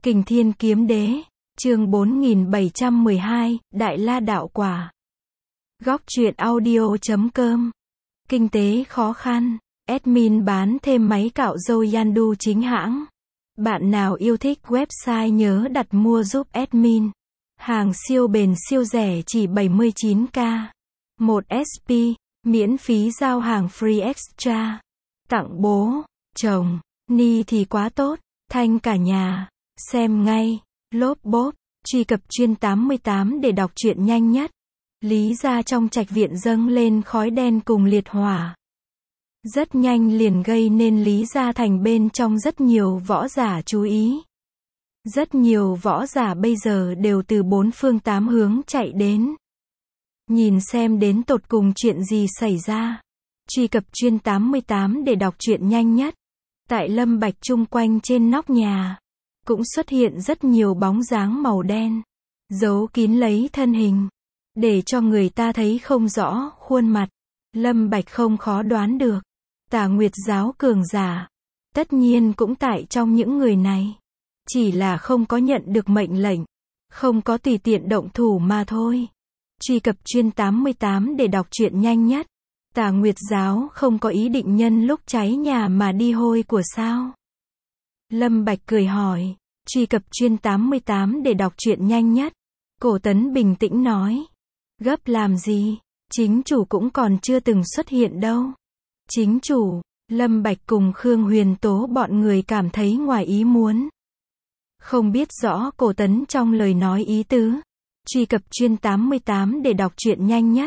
Kình Thiên Kiếm Đế, chương 4712, Đại La Đạo Quả. Góc truyện audio.com. Kinh tế khó khăn. Admin bán thêm máy cạo râu Yandu chính hãng. Bạn nào yêu thích website nhớ đặt mua giúp admin. Hàng siêu bền siêu rẻ chỉ 79k. 1 SP, miễn phí giao hàng free extra. Tặng bố, chồng, ni thì quá tốt, thanh cả nhà. Xem ngay, lốp bốp, truy cập chuyên 88 để đọc truyện nhanh nhất. Lý gia trong trạch viện dâng lên khói đen cùng liệt hỏa. Rất nhanh liền gây nên Lý gia thành bên trong rất nhiều võ giả chú ý. Rất nhiều võ giả bây giờ đều từ bốn phương tám hướng chạy đến. Nhìn xem đến tột cùng chuyện gì xảy ra. Truy cập chuyên 88 để đọc truyện nhanh nhất. Tại Lâm Bạch chung quanh trên nóc nhà, cũng xuất hiện rất nhiều bóng dáng màu đen, giấu kín lấy thân hình, để cho người ta thấy không rõ khuôn mặt. Lâm Bạch không khó đoán được, Tà Nguyệt giáo cường giả, tất nhiên cũng tại trong những người này. Chỉ là không có nhận được mệnh lệnh, không có tùy tiện động thủ mà thôi. Truy cập chuyên 88 để đọc truyện nhanh nhất. Tà Nguyệt giáo không có ý định nhân lúc cháy nhà mà đi hôi của sao? Lâm Bạch cười hỏi. Truy cập chuyên 88 để đọc truyện nhanh nhất. Cổ Tấn bình tĩnh nói. Gấp làm gì? Chính chủ cũng còn chưa từng xuất hiện đâu. Chính chủ, Lâm Bạch cùng Khương Huyền Tố bọn người cảm thấy ngoài ý muốn. Không biết rõ Cổ Tấn trong lời nói ý tứ. Truy cập chuyên 88 để đọc truyện nhanh nhất.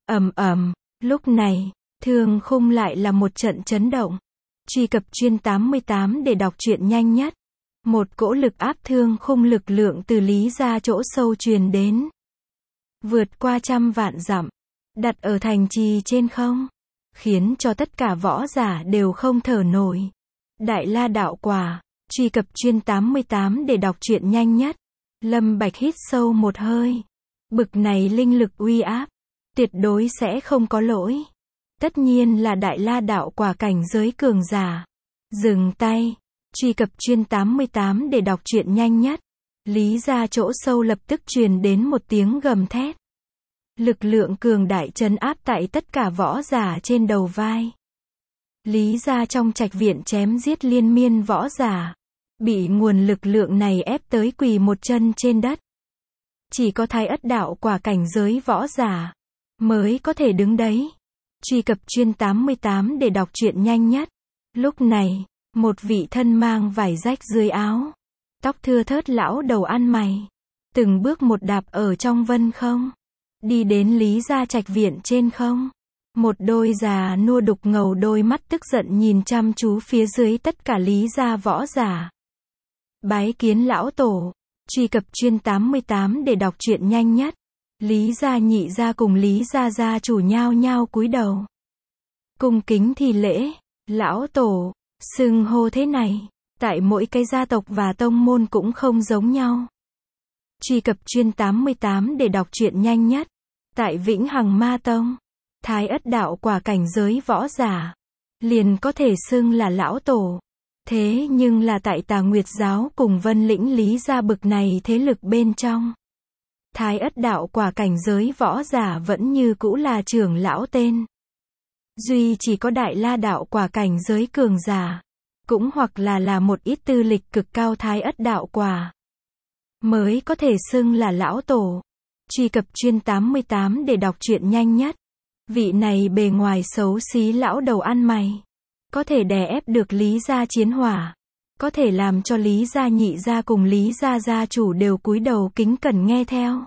Lúc này, Thương Khung lại là một trận chấn động. Truy cập chuyên 88 để đọc truyện nhanh nhất. Một cỗ lực áp Thương Khung lực lượng từ Lý gia chỗ sâu truyền đến. Vượt qua trăm vạn dặm, đặt ở thành trì trên không, khiến cho tất cả võ giả đều không thở nổi. Đại La Đạo Quả. Truy cập chuyên 88 để đọc truyện nhanh nhất. Lâm Bạch hít sâu một hơi. Bực này linh lực uy áp, tuyệt đối sẽ không có lỗi. Tất nhiên là Đại La Đạo Quả cảnh giới cường giả. Dừng tay. Truy cập chuyên 88 để đọc truyện nhanh nhất. Lý gia chỗ sâu lập tức truyền đến một tiếng gầm thét. Lực lượng cường đại trấn áp tại tất cả võ giả trên đầu vai. Lý gia trong trạch viện chém giết liên miên võ giả, bị nguồn lực lượng này ép tới quỳ một chân trên đất. Chỉ có Thái Ất Đạo Quả cảnh giới võ giả mới có thể đứng đấy. Truy cập chuyên 88 để đọc truyện nhanh nhất. Lúc này, một vị thân mang vải rách dưới áo, tóc thưa thớt lão đầu ăn mày, từng bước một đạp ở trong vân không, đi đến Lý gia trạch viện trên không. Một đôi già nua đục ngầu đôi mắt tức giận nhìn chăm chú phía dưới tất cả Lý gia võ giả. Bái kiến lão tổ. Truy cập chuyên 88 để đọc truyện nhanh nhất. Lý gia nhị gia cùng Lý gia gia chủ nhao nhao cúi đầu, cung kính thi lễ. Lão tổ, xưng hô thế này, tại mỗi cái gia tộc và tông môn cũng không giống nhau. Truy cập chuyên 88 để đọc truyện nhanh nhất. Tại Vĩnh Hằng Ma Tông, Thái Ất Đạo Quả cảnh giới võ giả liền có thể xưng là lão tổ. Thế nhưng là tại Tà Nguyệt giáo cùng Vân Lĩnh Lý gia bực này thế lực bên trong, Thái Ất Đạo Quả cảnh giới võ giả vẫn như cũ là trưởng lão tên. Duy chỉ có Đại La Đạo Quả cảnh giới cường giả, cũng hoặc là một ít tư lịch cực cao Thái Ất Đạo Quả, mới có thể xưng là lão tổ. Truy cập chuyên 88 để đọc truyện nhanh nhất. Vị này bề ngoài xấu xí lão đầu ăn mày, có thể đè ép được Lý gia chiến hỏa, có thể làm cho Lý gia nhị gia cùng Lý gia gia chủ đều cúi đầu kính cẩn nghe theo.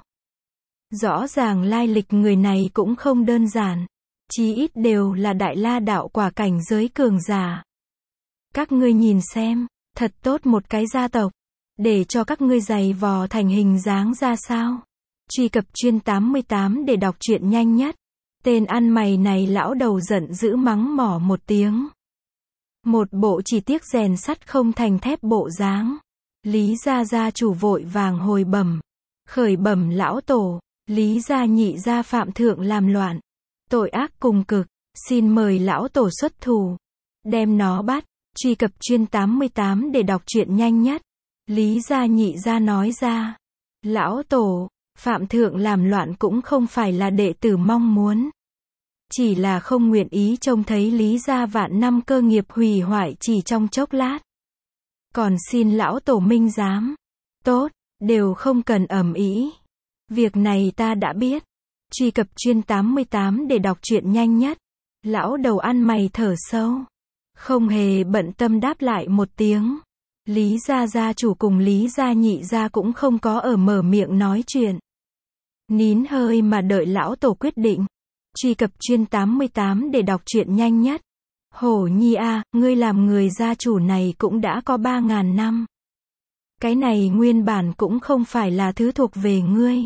Rõ ràng lai lịch người này cũng không đơn giản, chí ít đều là Đại La Đạo Quả cảnh giới cường giả. Các ngươi nhìn xem, thật tốt một cái gia tộc, để cho các ngươi giày vò thành hình dáng ra sao. Truy cập chuyên 88 để đọc truyện nhanh nhất. Tên ăn mày này lão đầu giận dữ mắng mỏ một tiếng. Một bộ chỉ tiếc rèn sắt không thành thép bộ dáng. Lý gia gia chủ vội vàng hồi bẩm. Khởi bẩm lão tổ, Lý gia nhị gia phạm thượng làm loạn, tội ác cùng cực, xin mời lão tổ xuất thủ, đem nó bắt. Truy cập chuyên 88 để đọc truyện nhanh nhất. Lý gia nhị gia nói ra. Lão tổ, Phạm Thượng làm loạn cũng không phải là đệ tử mong muốn. Chỉ là không nguyện ý trông thấy Lý gia vạn năm cơ nghiệp hủy hoại chỉ trong chốc lát. Còn xin lão tổ minh giám. Tốt, đều không cần ầm ĩ. Việc này ta đã biết. Truy cập chuyên 88 để đọc truyện nhanh nhất. Lão đầu ăn mày thở sâu. Không hề bận tâm đáp lại một tiếng. Lý gia gia chủ cùng Lý gia nhị gia cũng không có ở mở miệng nói chuyện. Nín hơi mà đợi lão tổ quyết định. Truy cập chuyên 88 để đọc truyện nhanh nhất. Hổ Nhi a, ngươi làm người gia chủ này cũng đã có 3.000 năm. Cái này nguyên bản cũng không phải là thứ thuộc về ngươi.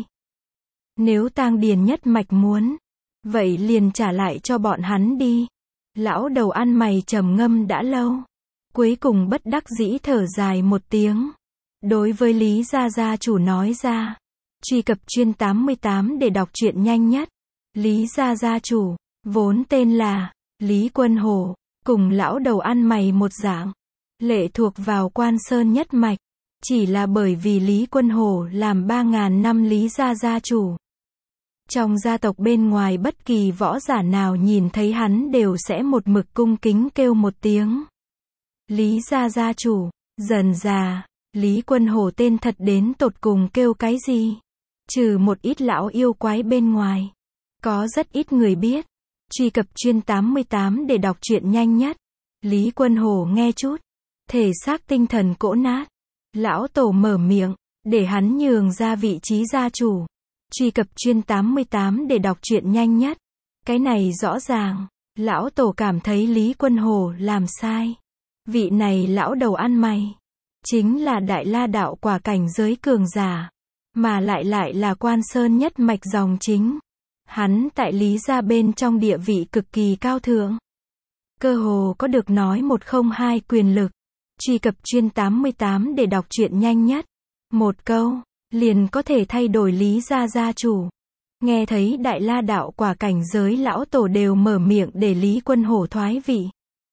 Nếu Tang Điền nhất mạch muốn, vậy liền trả lại cho bọn hắn đi. Lão đầu ăn mày trầm ngâm đã lâu. Cuối cùng bất đắc dĩ thở dài một tiếng. Đối với Lý gia gia chủ nói ra. Truy cập chuyên 88 để đọc truyện nhanh nhất. Lý gia gia chủ, vốn tên là Lý Quân Hổ, cùng lão đầu ăn mày một dạng. Lệ thuộc vào Quan Sơn nhất mạch. Chỉ là bởi vì Lý Quân Hổ làm 3.000 năm Lý gia gia chủ. Trong gia tộc bên ngoài bất kỳ võ giả nào nhìn thấy hắn đều sẽ một mực cung kính kêu một tiếng. Lý gia gia chủ. Dần dà, Lý Quân Hổ tên thật đến tột cùng kêu cái gì? Trừ một ít lão yêu quái bên ngoài. Có rất ít người biết. Truy cập chuyên 88 để đọc truyện nhanh nhất. Lý Quân Hổ nghe chút. Thể xác tinh thần cỗ nát. Lão tổ mở miệng, để hắn nhường ra vị trí gia chủ. Truy cập chuyên 88 để đọc truyện nhanh nhất. Cái này rõ ràng. Lão tổ cảm thấy Lý Quân Hổ làm sai. Vị này lão đầu ăn mày. Chính là Đại La đạo quả cảnh giới cường giả. Mà lại là Quan Sơn nhất mạch dòng chính. Hắn tại Lý gia bên trong địa vị cực kỳ cao thượng. Cơ hồ có được nói 102 quyền lực. Truy cập chuyên 88 để đọc truyện nhanh nhất. Một câu, liền có thể thay đổi Lý gia gia chủ. Nghe thấy Đại La đạo quả cảnh giới lão tổ đều mở miệng để Lý Quân Hổ thoái vị.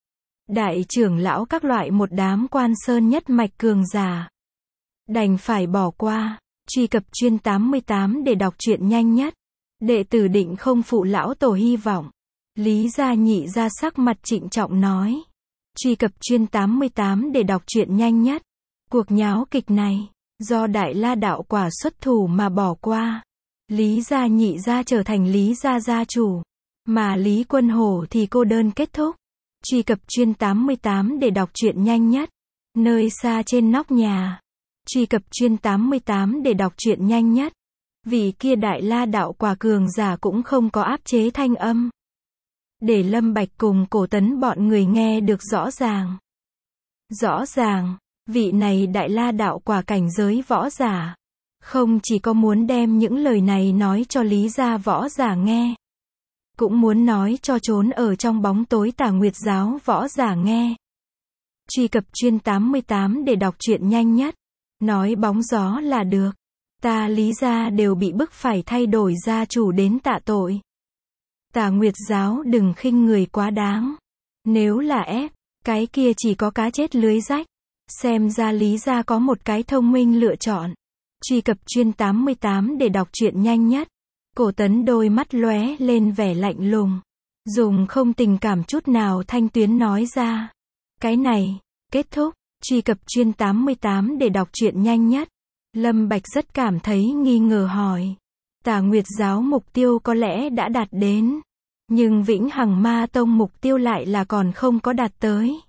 Đại trưởng lão các loại một đám Quan Sơn nhất mạch cường giả. Đành phải bỏ qua. Truy cập chuyên 88 để đọc truyện nhanh nhất. Đệ tử định không phụ lão tổ hy vọng. Lý gia nhị gia sắc mặt trịnh trọng nói. Truy cập chuyên 88 để đọc truyện nhanh nhất. Cuộc nháo kịch này, do Đại La đạo quả xuất thủ mà bỏ qua. Lý gia nhị gia trở thành Lý gia gia chủ. Mà Lý Quân Hổ thì cô đơn kết thúc. Truy cập chuyên 88 để đọc truyện nhanh nhất. Nơi xa trên nóc nhà. Truy cập chuyên 88 để đọc truyện nhanh nhất. Vị kia Đại La đạo quả cường giả cũng không có áp chế thanh âm. Để Lâm Bạch cùng Cổ Tấn bọn người nghe được rõ ràng. Rõ ràng, vị này Đại La đạo quả cảnh giới võ giả. Không chỉ có muốn đem những lời này nói cho Lý gia võ giả nghe. Cũng muốn nói cho trốn ở trong bóng tối Tà Nguyệt giáo võ giả nghe. Truy cập chuyên 88 để đọc truyện nhanh nhất. Nói bóng gió là được. Ta Lý gia đều bị bức phải thay đổi gia chủ đến tạ tội. Tà Nguyệt giáo đừng khinh người quá đáng. Nếu là ép, cái kia chỉ có cá chết lưới rách. Xem ra Lý gia có một cái thông minh lựa chọn. Truy cập chuyên 88 để đọc truyện nhanh nhất. Cổ Tấn đôi mắt lóe lên vẻ lạnh lùng. Dùng không tình cảm chút nào thanh tuyến nói ra. Cái này, kết thúc. Truy cập chuyên 88 để đọc truyện nhanh nhất. Lâm Bạch rất cảm thấy nghi ngờ hỏi. Tà Nguyệt giáo mục tiêu có lẽ đã đạt đến. Nhưng Vĩnh Hằng Ma Tông mục tiêu lại là còn không có đạt tới.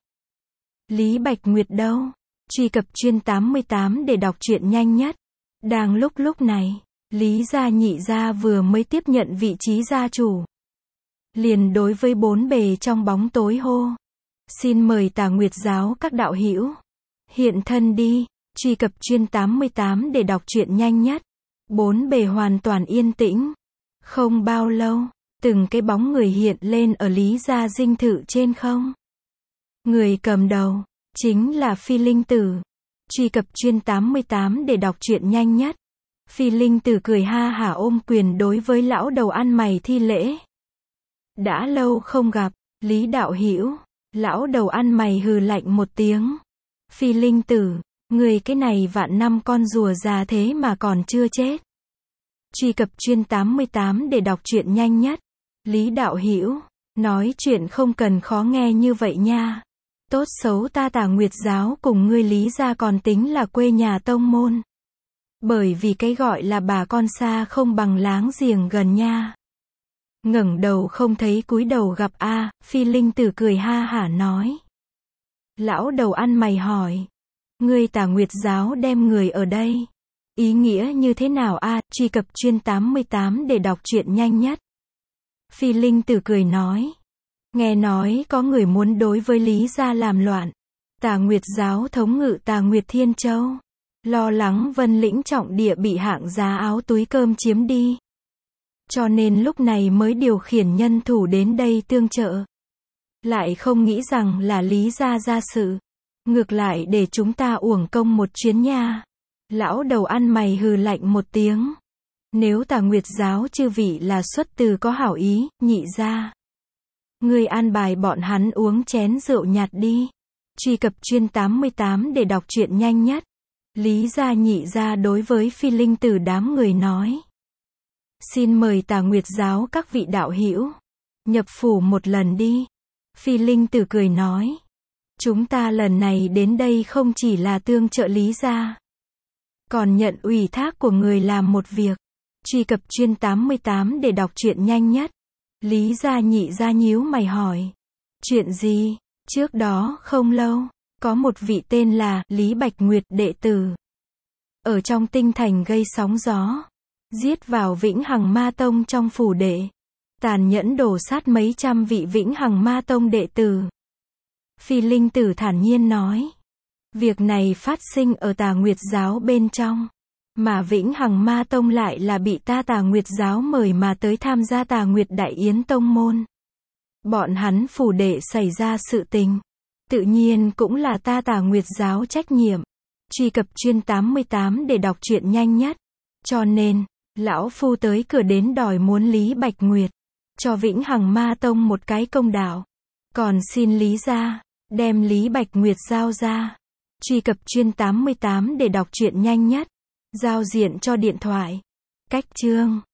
Lý Bạch Nguyệt đâu? Truy cập chuyên 88 để đọc truyện nhanh nhất. Đang lúc này, Lý gia nhị gia vừa mới tiếp nhận vị trí gia chủ. Liền đối với bốn bề trong bóng tối hô. Xin mời Tà Nguyệt giáo các đạo hữu hiện thân đi. Truy cập chuyên 88 để đọc truyện nhanh nhất. Bốn bề hoàn toàn yên tĩnh. Không bao lâu, từng cái bóng người hiện lên ở Lý gia dinh thự trên không. Người cầm đầu, chính là Phi Linh Tử. Truy cập chuyên 88 để đọc truyện nhanh nhất. Phi Linh Tử cười ha hả ôm quyền đối với lão đầu ăn mày thi lễ. Đã lâu không gặp, Lý đạo hữu. Lão đầu ăn mày hừ lạnh một tiếng. Phi Linh Tử, Người cái này vạn năm con rùa già thế mà còn chưa chết. Truy cập chuyên 88 để đọc truyện nhanh nhất. Lý Đạo Hữu nói chuyện không cần khó nghe như vậy nha. Tốt xấu ta Tà Nguyệt giáo cùng ngươi Lý gia còn tính là quê nhà tông môn. Bởi vì cái gọi là bà con xa không bằng láng giềng gần nha. Ngẩng đầu không thấy cúi đầu gặp a. Phi Linh Tử cười ha hả nói. Lão đầu ăn mày hỏi. Ngươi Tà Nguyệt giáo đem người ở đây. Ý nghĩa như thế nào a? Truy cập chuyên 88 để đọc truyện nhanh nhất. Phi Linh Tử cười nói. Nghe nói có người muốn đối với Lý gia làm loạn. Tà Nguyệt giáo thống ngự Tà Nguyệt Thiên Châu. Lo lắng Vân Lĩnh trọng địa bị hạng giá áo túi cơm chiếm đi. Cho nên lúc này mới điều khiển nhân thủ đến đây tương trợ. Lại không nghĩ rằng là Lý gia ra sự. Ngược lại để chúng ta uổng công một chuyến nha. Lão đầu ăn mày hừ lạnh một tiếng. Nếu Tà Nguyệt giáo chư vị là xuất từ có hảo ý, Nhị gia. Ngươi an bài bọn hắn uống chén rượu nhạt đi. Truy cập chuyên 88 để đọc truyện nhanh nhất. Lý gia Nhị gia đối với Phi Linh Tử đám người nói. Xin mời Tà Nguyệt giáo các vị đạo hữu. Nhập phủ một lần đi. Phi Linh Tử cười nói. Chúng ta lần này đến đây không chỉ là tương trợ Lý gia. Còn nhận ủy thác của người làm một việc. Truy cập chuyên 88 để đọc truyện nhanh nhất. Lý gia Nhị gia nhíu mày hỏi. Chuyện gì? Trước đó không lâu, có một vị tên là Lý Bạch Nguyệt đệ tử. Ở trong tinh thành gây sóng gió. Giết vào Vĩnh Hằng Ma Tông trong phủ đệ. Tàn nhẫn đổ sát mấy trăm vị Vĩnh Hằng Ma Tông đệ tử. Phi Linh Tử thản nhiên nói. Việc này phát sinh ở Tà Nguyệt giáo bên trong. Mà Vĩnh Hằng Ma Tông lại là bị ta Tà Nguyệt giáo mời mà tới tham gia Tà Nguyệt Đại Yến Tông môn. Bọn hắn phủ đệ xảy ra sự tình. Tự nhiên cũng là ta Tà Nguyệt giáo trách nhiệm. Truy cập chuyên 88 để đọc truyện nhanh nhất. Cho nên, lão phu tới cửa đến đòi muốn Lý Bạch Nguyệt. Cho Vĩnh Hằng Ma Tông một cái công đạo. Còn xin Lý gia, đem Lý Bạch Nguyệt giao ra. Truy cập chuyên 88 để đọc truyện nhanh nhất. Giao diện cho điện thoại. Cách chương